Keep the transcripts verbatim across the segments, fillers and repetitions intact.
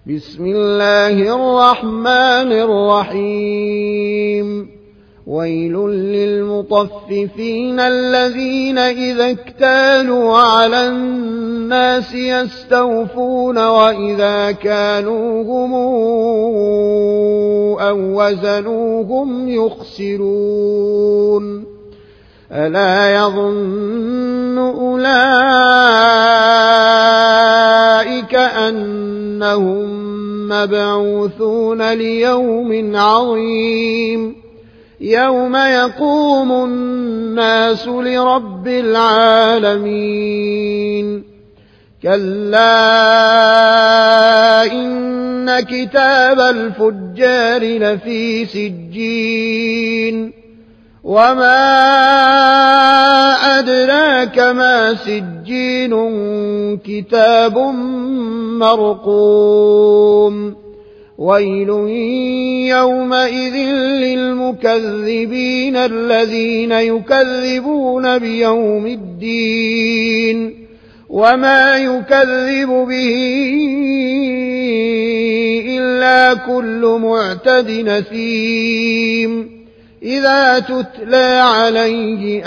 بسم الله الرحمن الرحيم ويل للمطففين الذين إذا اكتالوا على الناس يستوفون وإذا كانوهم أو وزنوهم يخسرون ألا يظن أولئك أنهم مبعوثون ليوم عظيم يوم يقوم الناس لرب العالمين كلا إن كتاب الفجار لفي سجين وما أدراك ما سجين كتاب مرقوم ويل يومئذ للمكذبين الذين يكذبون بيوم الدين وما يكذب به إلا كل معتد نثيم إذا تتلى عليه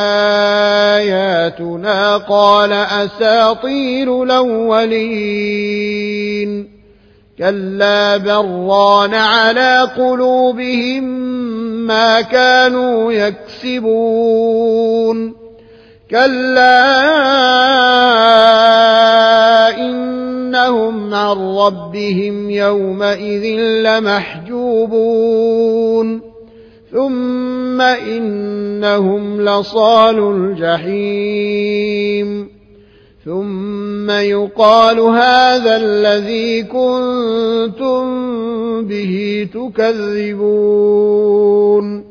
آياتنا قال أساطير الأولين كلا بران على قلوبهم ما كانوا يكسبون كلا إنهم عن ربهم يومئذ لمحجوبون ثم إنهم لصالوا الجحيم ثم يقال هذا الذي كنتم به تكذبون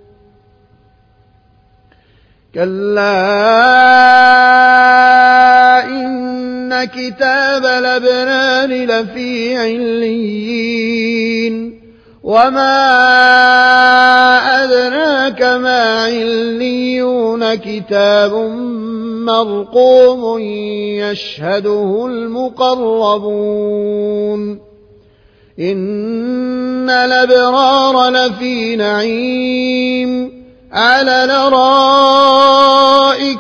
كلا إن كتاب الأبرار لفي عليين وما أدراك ما عليون كتاب مرقوم يشهده المقربون إن الأبرار لفي نعيم على الأرائك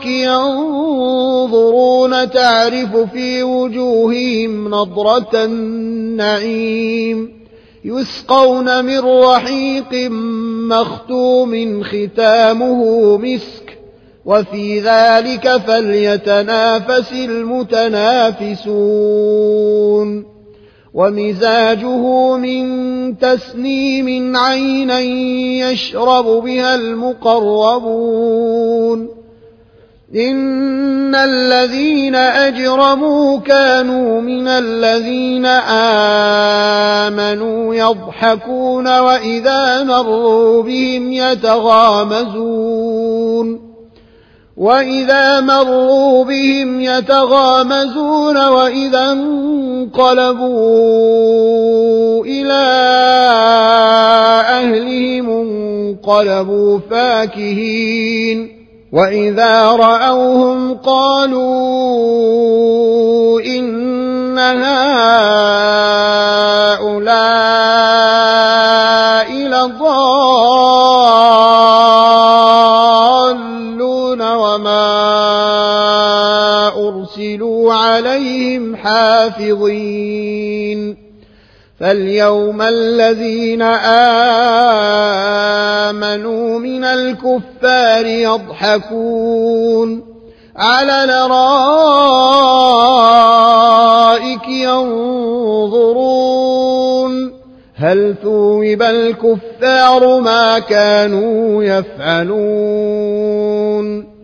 ينظرون تعرف في وجوههم نضرة النعيم يسقون من رحيق مختوم ختامه مسك وفي ذلك فليتنافس المتنافسون ومزاجه من تسنيم عينا يشرب بها المقربون إن الذين أجرموا كانوا من الذين آمنوا يضحكون وإذا مروا بهم يتغامزون وإذا مروا بهم يتغامزون وإذا انقلبوا إلى أهلهم انقلبوا فاكهين وإذا رأوهم قالوا إن هؤلاء لضالون وما أرسلوا عليهم حافظين فاليوم الذين آمنوا من الكفار يضحكون على الأرائك ينظرون هل ثوب الكفار ما كانوا يفعلون